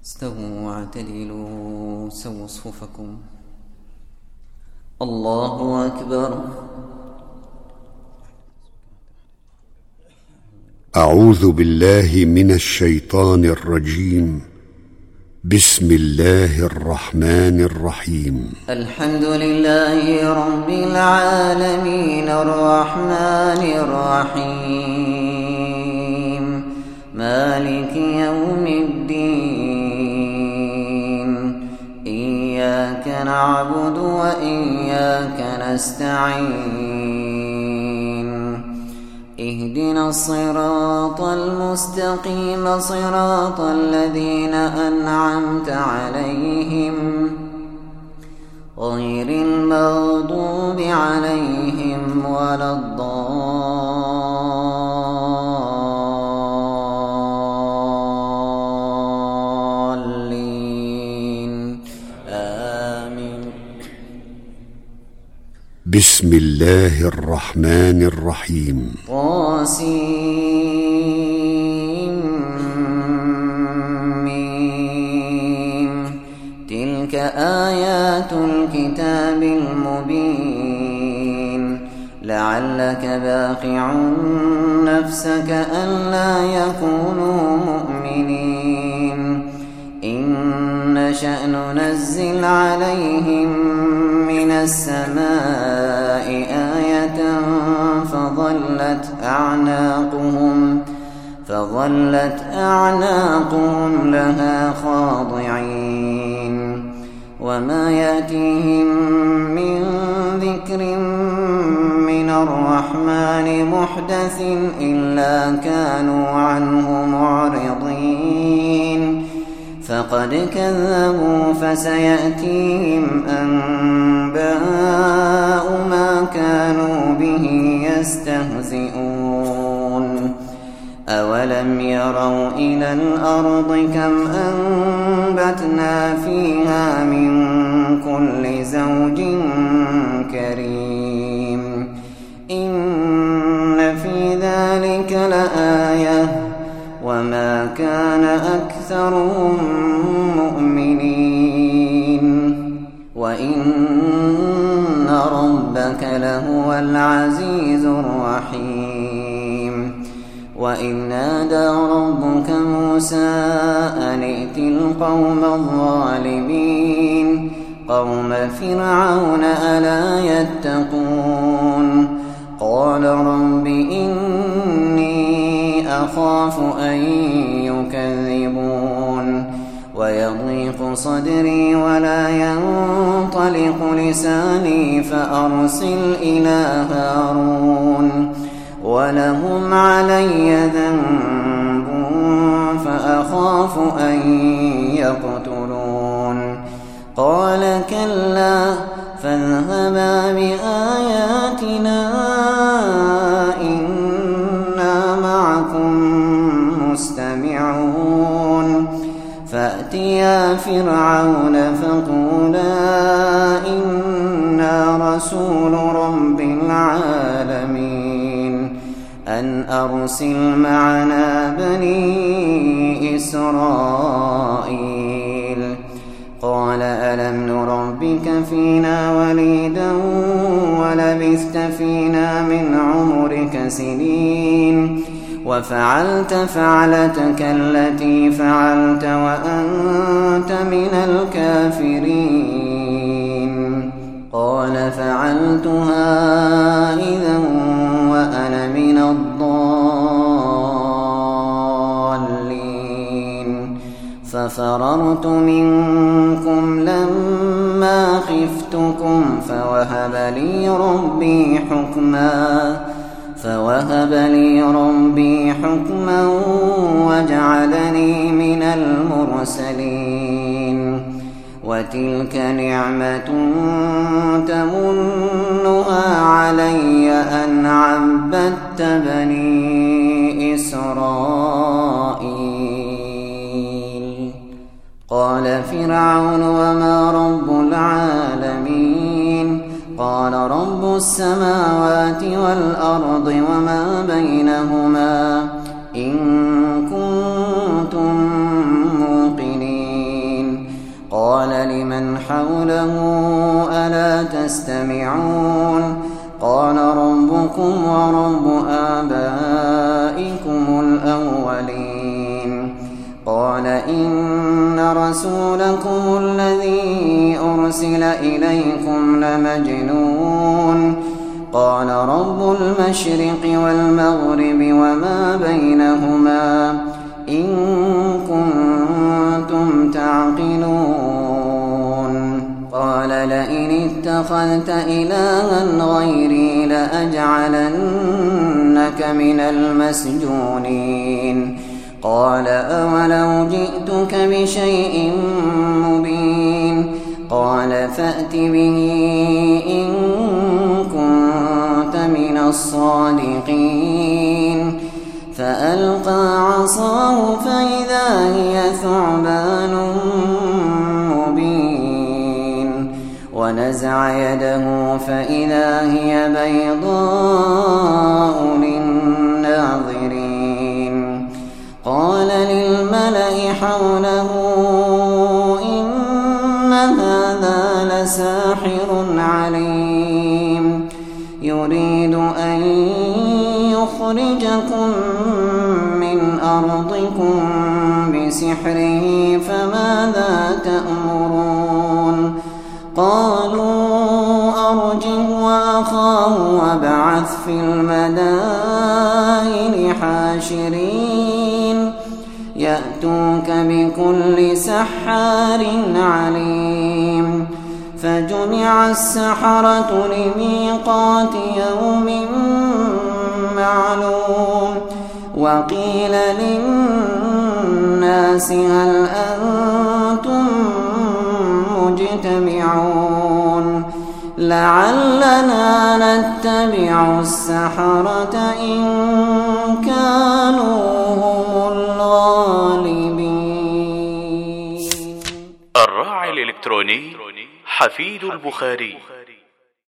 استووا واعتدلوا سووا صفوفكم. الله أكبر. أعوذ بالله من الشيطان الرجيم. بسم الله الرحمن الرحيم. الحمد لله رب العالمين الرحمن الرحيم مالك يوم الدين. إياك نعبد وإياك نستعين. اهدنا الصراط المستقيم صراط الذين أنعمت عليهم غير المغضوب عليهم ولا الضالين. آمين. بسم الله الرحمن الرحيم. تلك آيات الكتاب المبين. لعلك باقع نفسك ألا يكونوا مؤمنين. إن نشأ ننزل عليهم من السماء آية فظلت أعناقهم لها خاضعين. وما يأتيهم من ذكر من الرحمن محدث إلا كانوا عنه معرضين. فقد كذبوا فسيأتيهم أنباء ما كانوا به يستهزئون. أولم يروا إلى الأرض كم أنبتنا فيها من كل زوج كريم. إن في ذلك لآية وما كان أكثرهم مؤمنين. وإن ربك لهو العزيز الرحيم. وإذ نادى ربك موسى أن ائت القوم الظالمين قوم فرعون ألا يتقون. قال رب إني أخاف أن يكذبون ويضيق صدري ولا ينطلق لساني فأرسل إلى هارون ولهم علي ذنب فأخاف أن يقتلون. قال كلا فاذهبا بآياتنا إنا معكم مستمعون. فأتيا فرعون فقولا إنا رسول رب العالمين أن أرسل معنا بني إسرائيل. قال ألم نربك فينا وليدا ولبثت فينا من عمرك سنين وفعلت فعلتك التي فعلت وأنت من الكافرين. قال فعلتها إذا وأنا من الضالين. ففررت منكم لما خفتكم فوهب لي ربي حكما وجعلني من المرسلين. وتلك نعمة تمنها علي أن عبدت بني إسرائيل. قال فرعون وما رب العالمين. قال رب السماوات والأرض وما بينهما إن كنتم موقنين. حوله ألا تستمعون قال ربكم ورب آبائكم الأولين قال إن رسولكم الذي أرسل إليكم لمجنون قال رب المشرق والمغرب وما بينهما إن كنتم تعقلون قال لئن اتخذت إلها غيري لأجعلنك من المسجونين قال أولو جئتك بشيء مبين قال فأت به إن كنت من الصادقين فألقى عصاه فإذا هي ثعبان مبين ونزع يده فإذا هي بيضاء للناظرين قال للملأ حوله إن هذا لساحر عليم يريد أن يخرجكم من أرضكم بسحره فماذا تأمرون قالوا أرجه وأخاه وابعث في المدائن حاشرين يأتوك بكل سحار عليم فجمع السحرة لميقات يوم معلوم وقيل للناس هل أنتم مجتمعون لعلنا نتبع السحرة إن كانوا هم الغالبين. الراعي الإلكتروني حفيد البخاري